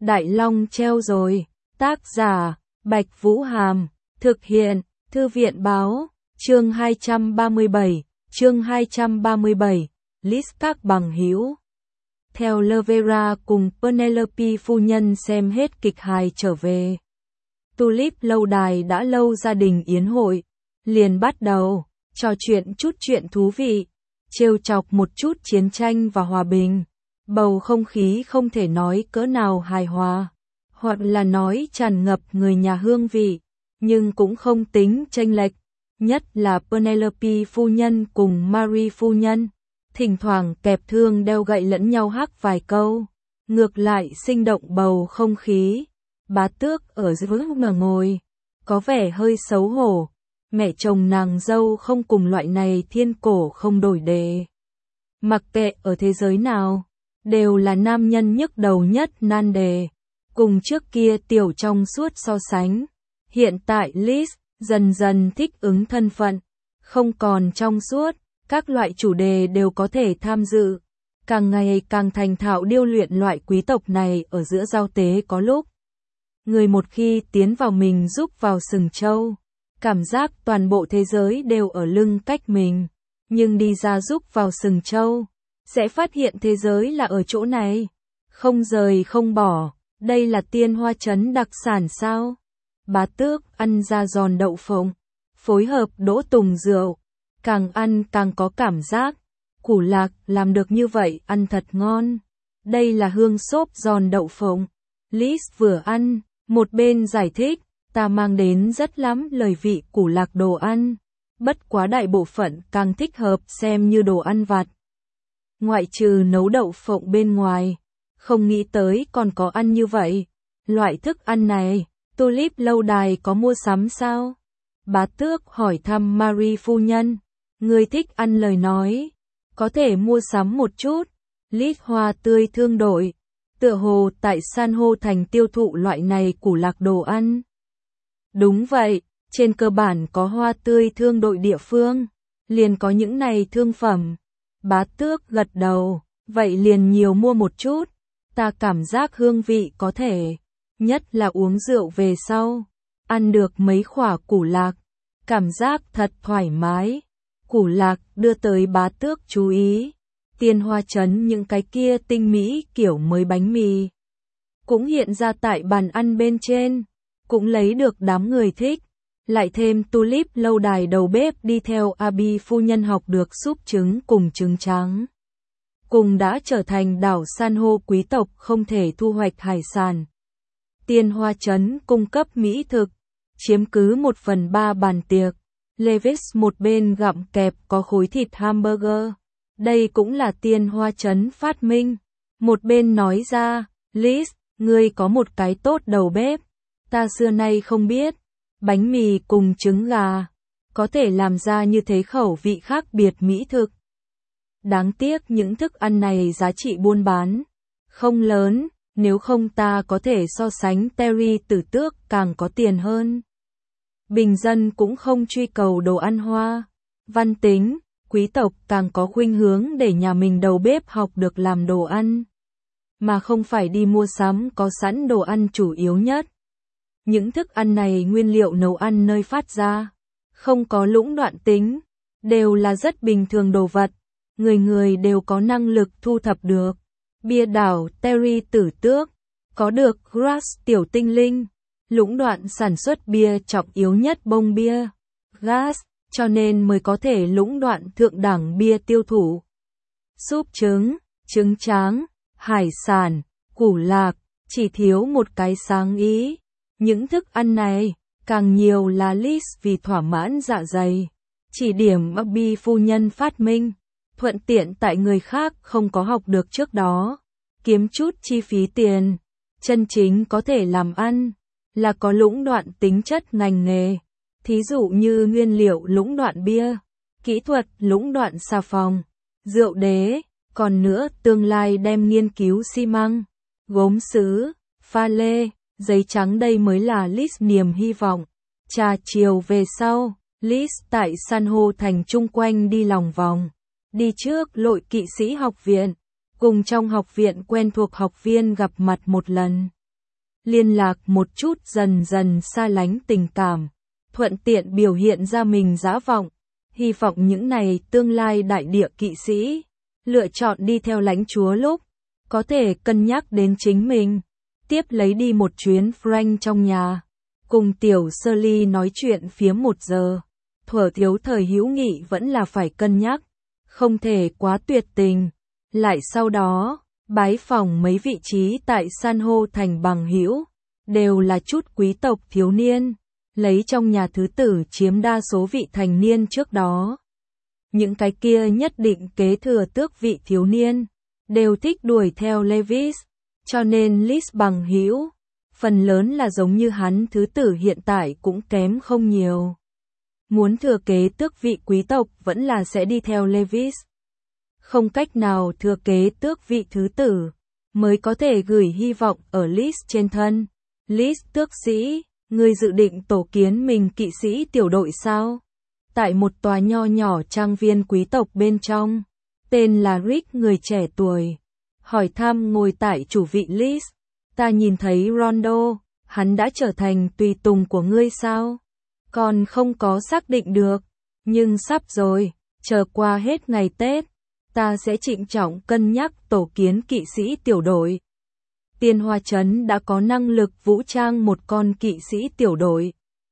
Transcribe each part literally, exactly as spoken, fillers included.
Đại Long treo rồi. Tác giả, Bạch Vũ Hàm. Thực hiện, Thư viện Báo. Chương hai trăm ba mươi bảy. Chương hai trăm ba mươi bảy. List các bằng hữu. Theo Lovera cùng Penelope phu nhân xem hết kịch hài trở về. Tulip lâu đài đã lâu gia đình yến hội. Liền bắt đầu, trò chuyện chút chuyện thú vị. Trêu chọc một chút chiến tranh và hòa bình. Bầu không khí không thể nói cỡ nào hài hòa. Hoặc là nói tràn ngập người nhà hương vị. Nhưng cũng không tính chênh lệch. Nhất là Penelope phu nhân cùng Marie phu nhân. Thỉnh thoảng kẹp thương đeo gậy lẫn nhau hắc vài câu. Ngược lại sinh động bầu không khí. Bá tước ở dưới mà ngồi. Có vẻ hơi xấu hổ. Mẹ chồng nàng dâu không cùng loại này thiên cổ không đổi đề. Mặc kệ ở thế giới nào. Đều là nam nhân nhức đầu nhất nan đề. Cùng trước kia tiểu trong suốt so sánh. Hiện tại Liz dần dần thích ứng thân phận. Không còn trong suốt. Các loại chủ đề đều có thể tham dự. Càng ngày càng thành thạo điêu luyện loại quý tộc này ở giữa giao tế có lúc. Người một khi tiến vào mình giúp vào sừng trâu. Cảm giác toàn bộ thế giới đều ở lưng cách mình. Nhưng đi ra giúp vào sừng trâu. Sẽ phát hiện thế giới là ở chỗ này. Không rời không bỏ. Đây là Tiên Hoa Trấn đặc sản sao? Bá tước ăn ra giòn đậu phộng. Phối hợp đỗ tùng rượu. Càng ăn càng có cảm giác. Củ lạc làm được như vậy ăn thật ngon. Đây là hương xốp giòn đậu phộng. Liz vừa ăn, một bên giải thích. Ta mang đến rất lắm lời vị củ lạc đồ ăn. Bất quá đại bộ phận càng thích hợp xem như đồ ăn vặt. Ngoại trừ nấu đậu phộng bên ngoài. Không nghĩ tới còn có ăn như vậy. Loại thức ăn này, Tulip lâu đài có mua sắm sao? Bá tước hỏi thăm Marie phu nhân. Người thích ăn lời nói. Có thể mua sắm một chút. Lít hoa tươi thương đội. Tựa hồ tại san hô thành tiêu thụ loại này củ lạc đồ ăn. Đúng vậy, trên cơ bản có hoa tươi thương đội địa phương. Liền có những này thương phẩm. Bá tước gật đầu. Vậy liền nhiều mua một chút. Ta cảm giác hương vị có thể. Nhất là uống rượu về sau. Ăn được mấy khỏa củ lạc. Cảm giác thật thoải mái. Củ lạc đưa tới bá tước chú ý. Tiên Hoa Trấn những cái kia tinh mỹ kiểu mới bánh mì. Cũng hiện ra tại bàn ăn bên trên. Cũng lấy được đám người thích. Lại thêm Tulip lâu đài đầu bếp đi theo Abby phu nhân học được súp trứng cùng trứng trắng. Cùng đã trở thành đảo san hô quý tộc không thể thu hoạch hải sản. Tiên Hoa Trấn cung cấp mỹ thực. Chiếm cứ một phần ba bàn tiệc. Levis một bên gặm kẹp có khối thịt hamburger. Đây cũng là Tiên Hoa Trấn phát minh. Một bên nói ra, Liz, ngươi có một cái tốt đầu bếp. Ta xưa nay không biết. Bánh mì cùng trứng gà. Có thể làm ra như thế khẩu vị khác biệt mỹ thực. Đáng tiếc những thức ăn này giá trị buôn bán không lớn. Nếu không ta có thể so sánh Terry tử tước càng có tiền hơn. Bình dân cũng không truy cầu đồ ăn hoa. Văn tính, quý tộc càng có khuynh hướng để nhà mình đầu bếp học được làm đồ ăn. Mà không phải đi mua sắm có sẵn đồ ăn chủ yếu nhất. Những thức ăn này nguyên liệu nấu ăn nơi phát ra. Không có lũng đoạn tính. Đều là rất bình thường đồ vật. Người người đều có năng lực thu thập được. Bia đảo Terry tử tước. Có được Grass tiểu tinh linh. Lũng đoạn sản xuất bia trọng yếu nhất bông bia. Gas, cho nên mới có thể lũng đoạn thượng đẳng bia tiêu thụ. Súp trứng, trứng tráng, hải sản, củ lạc, chỉ thiếu một cái sáng ý. Những thức ăn này, càng nhiều là Liz vì thỏa mãn dạ dày. Chỉ điểm Abby phu nhân phát minh. Thuận tiện tại người khác không có học được trước đó. Kiếm chút chi phí tiền. Chân chính có thể làm ăn. Là có lũng đoạn tính chất ngành nghề. Thí dụ như nguyên liệu lũng đoạn bia. Kỹ thuật lũng đoạn xà phòng. Rượu đế. Còn nữa tương lai đem nghiên cứu xi măng. Gốm sứ. Pha lê. Giấy trắng đây mới là Liz niềm hy vọng. Trà chiều về sau. Liz tại san hô thành chung quanh đi lòng vòng. Đi trước lội kỵ sĩ học viện. Cùng trong học viện quen thuộc học viên gặp mặt một lần. liên lạc một chút dần dần xa lánh tình cảm, thuận tiện biểu hiện ra mình dã vọng, hy vọng những này tương lai đại địa kỵ sĩ, lựa chọn đi theo lãnh chúa lúc, có thể cân nhắc đến chính mình, tiếp lấy đi một chuyến Frank trong nhà, cùng tiểu Shirley nói chuyện phiếm một giờ, thuở thiếu thời hữu nghị vẫn là phải cân nhắc, không thể quá tuyệt tình, lại sau đó, bái phỏng mấy vị trí tại san hô thành bằng hữu, đều là chút quý tộc thiếu niên, lấy trong nhà thứ tử chiếm đa số vị thành niên trước đó. Những cái kia nhất định kế thừa tước vị thiếu niên, đều thích đuổi theo Lewis, cho nên Liz bằng hữu, phần lớn là giống như hắn thứ tử hiện tại cũng kém không nhiều. Muốn thừa kế tước vị quý tộc vẫn là sẽ đi theo Lewis. Không cách nào thừa kế tước vị thứ tử, mới có thể gửi hy vọng ở Liz trên thân. Liz tước sĩ, ngươi dự định tổ kiến mình kỵ sĩ tiểu đội sao? Tại một tòa nho nhỏ trang viên quý tộc bên trong, tên là Rick người trẻ tuổi, hỏi thăm ngồi tại chủ vị Liz. Ta nhìn thấy Rondo, hắn đã trở thành tùy tùng của ngươi sao? Còn không có xác định được, nhưng sắp rồi, chờ qua hết ngày Tết, ta sẽ trịnh trọng cân nhắc tổ kiến kỵ sĩ tiểu đội. Tiên Hoa Trấn đã có năng lực vũ trang một con kỵ sĩ tiểu đội.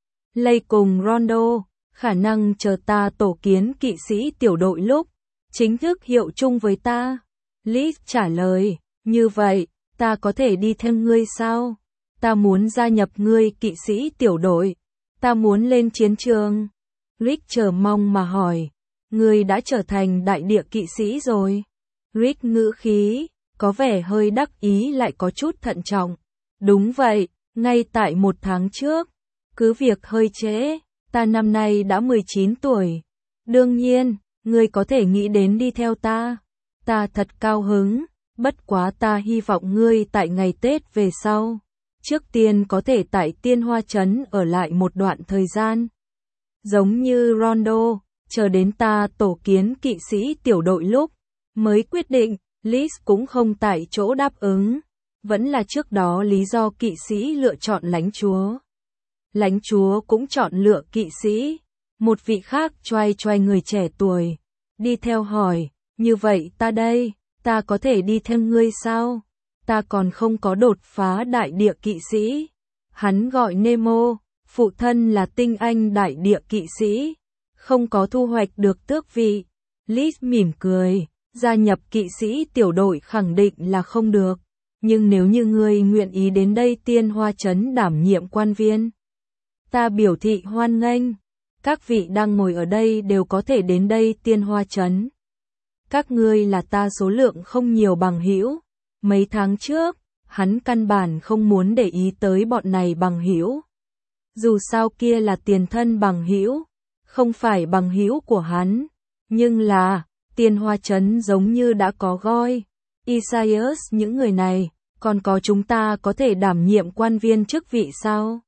Lây cùng Rondo, khả năng chờ ta tổ kiến kỵ sĩ tiểu đội lúc, chính thức hiệu chung với ta. Liz trả lời, như vậy, ta có thể đi theo ngươi sao? Ta muốn gia nhập ngươi kỵ sĩ tiểu đội. Ta muốn lên chiến trường. Rick chờ mong mà hỏi, ngươi đã trở thành đại địa kỵ sĩ rồi. Rick ngữ khí, có vẻ hơi đắc ý lại có chút thận trọng. Đúng vậy, ngay tại một tháng trước. Cứ việc hơi trễ, ta năm nay đã mười chín tuổi. Đương nhiên, ngươi có thể nghĩ đến đi theo ta. Ta thật cao hứng, bất quá ta hy vọng ngươi tại ngày Tết về sau. Trước tiên có thể tại Tiên Hoa Trấn ở lại một đoạn thời gian. Giống như Rondo, chờ đến ta tổ kiến kỵ sĩ tiểu đội lúc, mới quyết định, Liz cũng không tại chỗ đáp ứng. Vẫn là trước đó lý do kỵ sĩ lựa chọn lãnh chúa. Lãnh chúa cũng chọn lựa kỵ sĩ. Một vị khác choai choai người trẻ tuổi. Đi theo hỏi, như vậy ta đây, ta có thể đi theo ngươi sao? Ta còn không có đột phá đại địa kỵ sĩ. Hắn gọi Nemo, phụ thân là tinh anh đại địa kỵ sĩ. Không có thu hoạch được tước vị. Liz mỉm cười, gia nhập kỵ sĩ tiểu đội khẳng định là không được. Nhưng nếu như ngươi nguyện ý đến đây Tiên Hoa Trấn đảm nhiệm quan viên, ta biểu thị hoan nghênh. Các vị đang ngồi ở đây đều có thể đến đây Tiên Hoa Trấn. Các ngươi là ta số lượng không nhiều bằng hữu. Mấy tháng trước, hắn căn bản không muốn để ý tới bọn này bằng hữu. Dù sao kia là tiền thân bằng hữu, không phải bằng hữu của hắn. Nhưng là, Tiên Hoa Trấn giống như đã có Goy, Isaias những người này, còn có chúng ta có thể đảm nhiệm quan viên chức vị sao?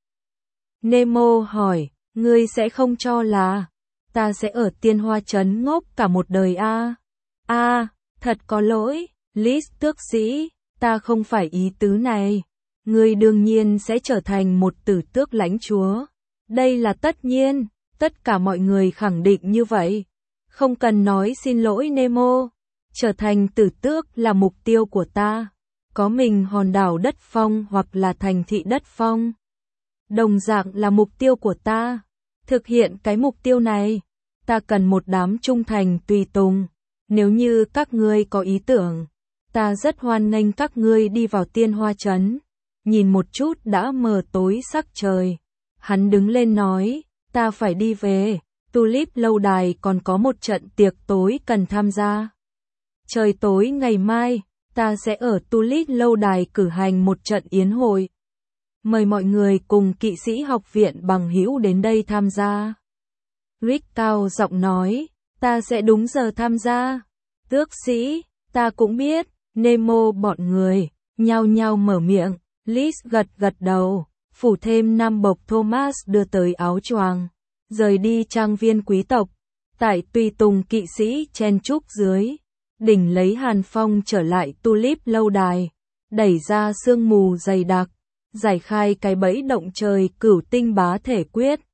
Nemo hỏi, ngươi sẽ không cho là, ta sẽ ở Tiên Hoa Trấn ngốc cả một đời a? À? A, à, thật có lỗi, Liz tước sĩ, ta không phải ý tứ này. Ngươi đương nhiên sẽ trở thành một tử tước lãnh chúa. Đây là tất nhiên, tất cả mọi người khẳng định như vậy. Không cần nói xin lỗi Nemo. Trở thành tử tước là mục tiêu của ta. Có mình hòn đảo đất phong hoặc là thành thị đất phong. Đồng dạng là mục tiêu của ta. Thực hiện cái mục tiêu này, ta cần một đám trung thành tùy tùng. Nếu như các ngươi có ý tưởng, ta rất hoan nghênh các ngươi đi vào Tiên Hoa Trấn. Nhìn một chút đã mờ tối sắc trời. Hắn đứng lên nói, ta phải đi về. Tulip lâu đài còn có một trận tiệc tối cần tham gia. Trời tối ngày mai, ta sẽ ở Tulip lâu đài cử hành một trận yến hội. Mời mọi người cùng kỵ sĩ học viện bằng hữu đến đây tham gia. Rick cao giọng nói, ta sẽ đúng giờ tham gia. Tước sĩ, ta cũng biết. Nemo bọn người, nhao nhao mở miệng. Liz gật gật đầu, phủ thêm nam bộc Thomas đưa tới áo choàng, rời đi trang viên quý tộc. Tại tùy tùng kỵ sĩ chen chúc dưới, đỉnh lấy hàn phong trở lại Tulip lâu đài, đẩy ra sương mù dày đặc. Giải khai cái bẫy động trời cửu tinh bá thể quyết.